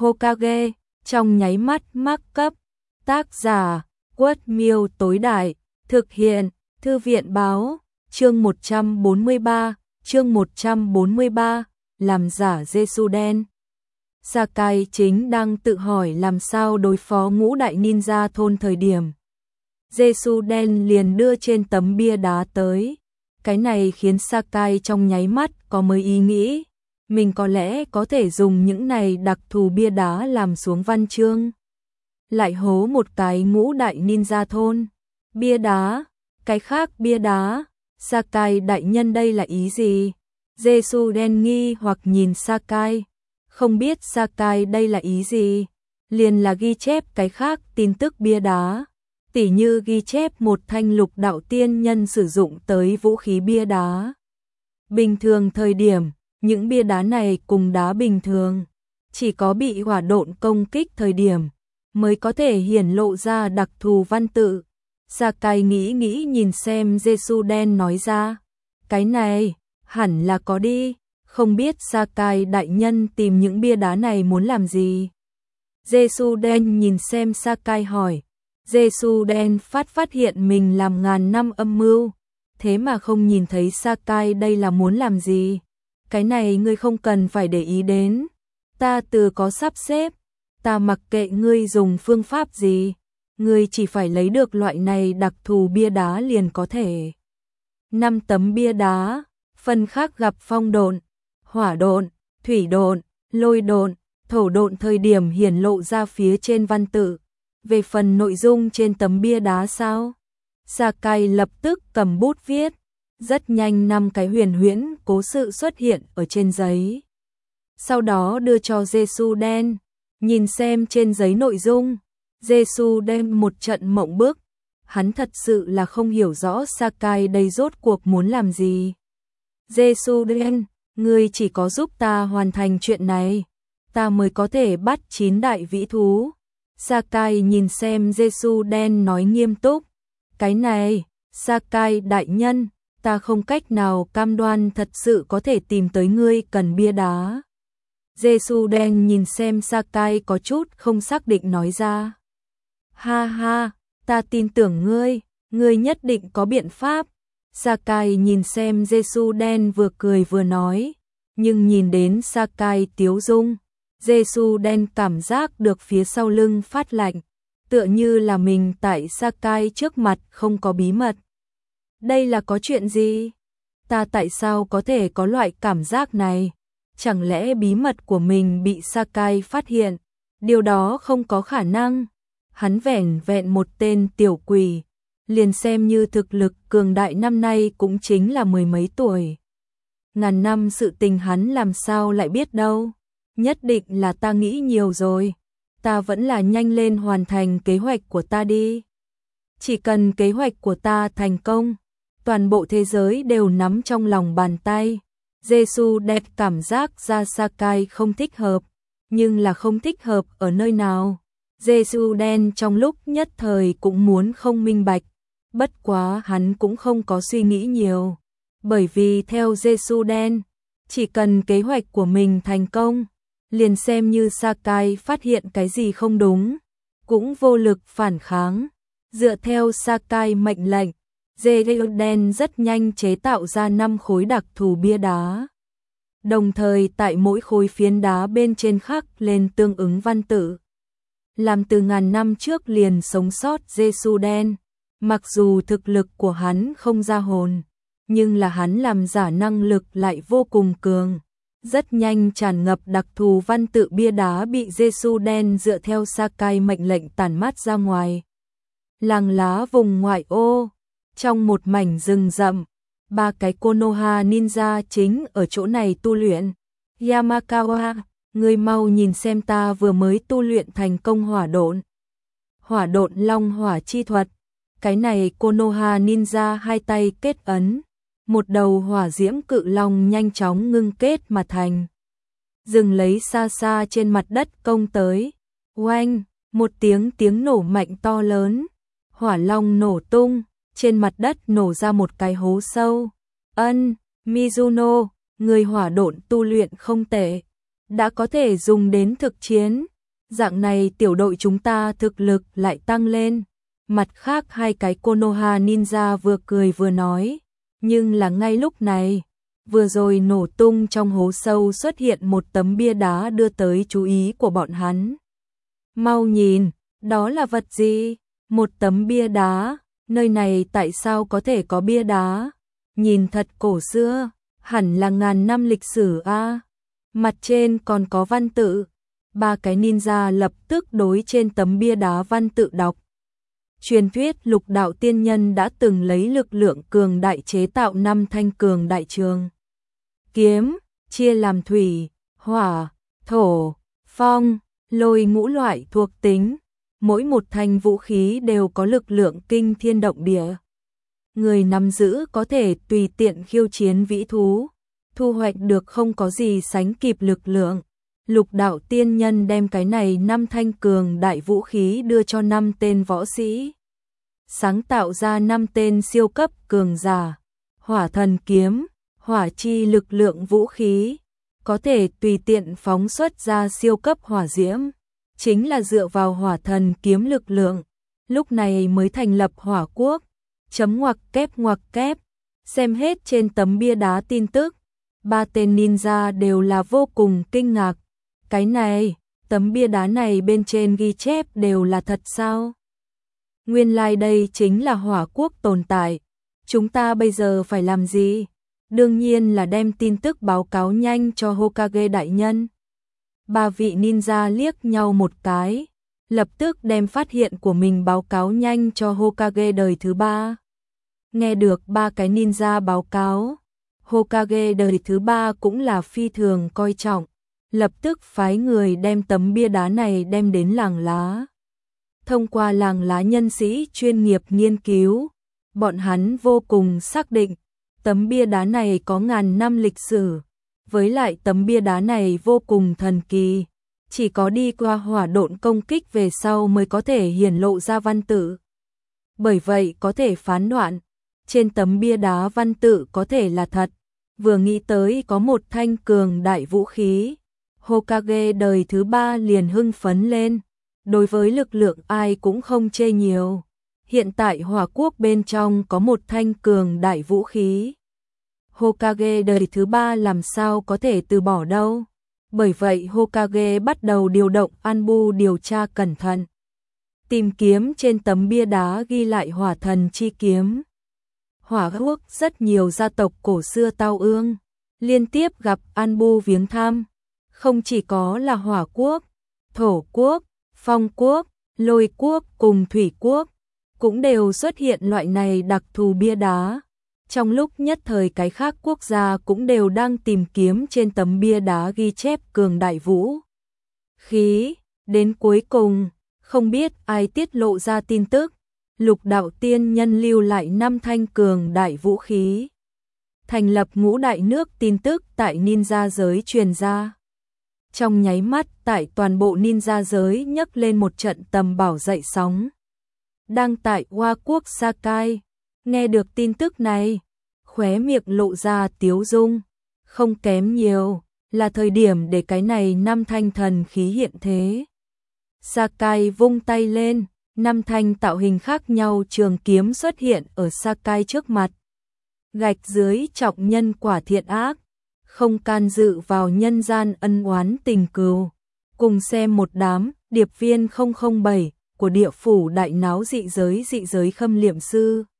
Hokage, trong nháy mắt mắc cấp. Tác giả, Quất Miêu tối đại, thực hiện, Thư viện báo, chương 143, làm giả Jesuden. Sakai chính đang tự hỏi làm sao đối phó ngũ đại ninja thôn thời điểm. Jesuden liền đưa trên tấm bia đá tới. Cái này khiến Sakai trong nháy mắt có mới ý nghĩ. Mình có lẽ có thể dùng những này đặc thù bia đá làm xuống văn chương. Lại hố một cái ngũ đại ninja thôn. Bia đá, cái khác bia đá. Sakai đại nhân đây là ý gì? Jesuden nghi hoặc nhìn Sakai. Không biết Sakai đây là ý gì? Liền là ghi chép cái khác tin tức bia đá. Tỉ như ghi chép một thanh lục đạo tiên nhân sử dụng tới vũ khí bia đá. Bình thường thời điểm, những bia đá này cùng đá bình thường, chỉ có bị hỏa độn công kích thời điểm, mới có thể hiển lộ ra đặc thù văn tự. Sakai nghĩ nhìn xem Jesuden nói ra. Cái này, hẳn là có đi, không biết Sakai đại nhân tìm những bia đá này muốn làm gì. Jesuden nhìn xem Sakai hỏi. Jesuden phát hiện mình làm ngàn năm âm mưu, thế mà không nhìn thấy Sakai đây là muốn làm gì. Cái này ngươi không cần phải để ý đến, ta từ có sắp xếp, ta mặc kệ ngươi dùng phương pháp gì, ngươi chỉ phải lấy được loại này đặc thù bia đá liền có thể. 5 tấm bia đá, phần khác gặp phong độn, hỏa độn, thủy độn, lôi độn, thổ độn thời điểm hiển lộ ra phía trên văn tự. Về phần nội dung trên tấm bia đá sao? Sakai lập tức cầm bút viết. Rất nhanh 5 cái huyền huyễn cố sự xuất hiện ở trên giấy. Sau đó đưa cho Jesuden. Nhìn xem trên giấy nội dung. Jesuden một trận mộng bức. Hắn thật sự là không hiểu rõ Sakai đây rốt cuộc muốn làm gì. Jesuden, ngươi chỉ có giúp ta hoàn thành chuyện này, ta mới có thể bắt 9 đại vĩ thú. Sakai nhìn xem Jesuden nói nghiêm túc. Cái này, Sakai đại nhân, ta không cách nào cam đoan thật sự có thể tìm tới ngươi cần bia đá. Jesuden nhìn xem Sakai có chút không xác định nói ra. Ha ha, ta tin tưởng ngươi nhất định có biện pháp. Sakai nhìn xem Jesuden vừa cười vừa nói, nhưng nhìn đến Sakai tiếu dung. Jesuden cảm giác được phía sau lưng phát lạnh, tựa như là mình tại Sakai trước mặt không có bí mật. Đây là có chuyện gì? Ta tại sao có thể có loại cảm giác này? Chẳng lẽ bí mật của mình bị Sakai phát hiện? Điều đó không có khả năng. Hắn vẻn vẹn một tên tiểu quỷ, liền xem như thực lực cường đại năm nay cũng chính là 10 mấy tuổi. Ngàn năm sự tình hắn làm sao lại biết đâu? Nhất định là ta nghĩ nhiều rồi. Ta vẫn là nhanh lên hoàn thành kế hoạch của ta đi. Chỉ cần kế hoạch của ta thành công, toàn bộ thế giới đều nắm trong lòng bàn tay. Jesuden cảm giác ra Sakai không thích hợp, nhưng là không thích hợp ở nơi nào. Jesuden trong lúc nhất thời cũng muốn không minh bạch, bất quá hắn cũng không có suy nghĩ nhiều. Bởi vì theo Jesuden, chỉ cần kế hoạch của mình thành công, liền xem như Sakai phát hiện cái gì không đúng, cũng vô lực phản kháng. Dựa theo Sakai mệnh lệnh, Jesuden rất nhanh chế tạo ra 5 khối đặc thù bia đá. Đồng thời tại mỗi khối phiến đá bên trên khắc lên tương ứng văn tự. Làm từ ngàn năm trước liền sống sót Jesuden, mặc dù thực lực của hắn không ra hồn, nhưng là hắn làm giả năng lực lại vô cùng cường. Rất nhanh tràn ngập đặc thù văn tự bia đá bị Jesuden dựa theo Sakai mệnh lệnh tản mát ra ngoài. Làng lá vùng ngoại ô, trong một mảnh rừng rậm, 3 cái Konoha ninja chính ở chỗ này tu luyện. Yamakawa, ngươi mau nhìn xem ta vừa mới tu luyện thành công hỏa độn. Hỏa độn long hỏa chi thuật. Cái này Konoha ninja hai tay kết ấn. Một đầu hỏa diễm cự long nhanh chóng ngưng kết mà thành. Dừng lấy xa xa trên mặt đất công tới. Oanh, một tiếng nổ mạnh to lớn. Hỏa long nổ tung, trên mặt đất nổ ra một cái hố sâu. Mizuno, người hỏa độn tu luyện không tệ, đã có thể dùng đến thực chiến. Dạng này tiểu đội chúng ta thực lực lại tăng lên. Mặt khác hai cái Konoha ninja vừa cười vừa nói, nhưng là ngay lúc này, vừa rồi nổ tung trong hố sâu xuất hiện một tấm bia đá đưa tới chú ý của bọn hắn. Mau nhìn, đó là vật gì? Một tấm bia đá, nơi này tại sao có thể có bia đá? Nhìn thật cổ xưa, hẳn là ngàn năm lịch sử a. Mặt trên còn có văn tự. Ba cái ninja lập tức đối trên tấm bia đá văn tự đọc. Truyền thuyết Lục Đạo Tiên Nhân đã từng lấy lực lượng cường đại chế tạo 5 thanh cường đại trường kiếm, chia làm thủy, hỏa, thổ, phong, lôi ngũ loại thuộc tính. Mỗi một thanh vũ khí đều có lực lượng kinh thiên động địa. Người nắm giữ có thể tùy tiện khiêu chiến vĩ thú, thu hoạch được không có gì sánh kịp lực lượng. Lục Đạo Tiên Nhân đem cái này 5 thanh cường đại vũ khí đưa cho 5 tên võ sĩ. Sáng tạo ra 5 tên siêu cấp cường giả. Hỏa thần kiếm, hỏa chi lực lượng vũ khí, có thể tùy tiện phóng xuất ra siêu cấp hỏa diễm. Chính là dựa vào hỏa thần kiếm lực lượng, lúc này mới thành lập hỏa quốc. Chấm ngoặc kép, xem hết trên tấm bia đá tin tức. Ba tên ninja đều là vô cùng kinh ngạc. Cái này, tấm bia đá này bên trên ghi chép đều là thật sao? Nguyên lai đây chính là hỏa quốc tồn tại. Chúng ta bây giờ phải làm gì? Đương nhiên là đem tin tức báo cáo nhanh cho Hokage đại nhân. Ba vị ninja liếc nhau một cái, lập tức đem phát hiện của mình báo cáo nhanh cho Hokage đời thứ 3. Nghe được ba cái ninja báo cáo, Hokage đời thứ 3 cũng là phi thường coi trọng, lập tức phái người đem tấm bia đá này đem đến làng lá. Thông qua làng lá nhân sĩ chuyên nghiệp nghiên cứu, bọn hắn vô cùng xác định, tấm bia đá này có ngàn năm lịch sử, với lại tấm bia đá này vô cùng thần kỳ, chỉ có đi qua hỏa độn công kích về sau mới có thể hiển lộ ra văn tự. Bởi vậy có thể phán đoán, trên tấm bia đá văn tự có thể là thật. Vừa nghĩ tới có một thanh cường đại vũ khí, Hokage đời thứ 3 liền hưng phấn lên. Đối với lực lượng ai cũng không chê nhiều. Hiện tại hỏa quốc bên trong có một thanh cường đại vũ khí. Hokage đời thứ 3 làm sao có thể từ bỏ đâu. Bởi vậy Hokage bắt đầu điều động Anbu điều tra cẩn thận. Tìm kiếm trên tấm bia đá ghi lại hỏa thần chi kiếm. Hỏa quốc rất nhiều gia tộc cổ xưa tao ương, liên tiếp gặp Anbu viếng thăm. Không chỉ có là hỏa quốc, thổ quốc, phong quốc, lôi quốc cùng thủy quốc, cũng đều xuất hiện loại này đặc thù bia đá. Trong lúc nhất thời cái khác quốc gia cũng đều đang tìm kiếm trên tấm bia đá ghi chép cường đại vũ khí. Đến cuối cùng, không biết ai tiết lộ ra tin tức, Lục Đạo Tiên Nhân lưu lại 5 thanh cường đại vũ khí. Thành lập ngũ đại nước tin tức tại ninja giới truyền ra. Trong nháy mắt tại toàn bộ ninja giới nhấc lên một trận tầm bảo dậy sóng. Đang tại Hoa Quốc Sakai, nghe được tin tức này, khóe miệng lộ ra tiếu dung, không kém nhiều, là thời điểm để cái này 5 thanh thần khí hiện thế. Sakai vung tay lên, 5 thanh tạo hình khác nhau trường kiếm xuất hiện ở Sakai trước mặt. Gạch dưới trọng nhân quả thiện ác, không can dự vào nhân gian ân oán tình cừu. Cùng xem một đám điệp viên 007 của địa phủ đại náo dị giới khâm liệm sư.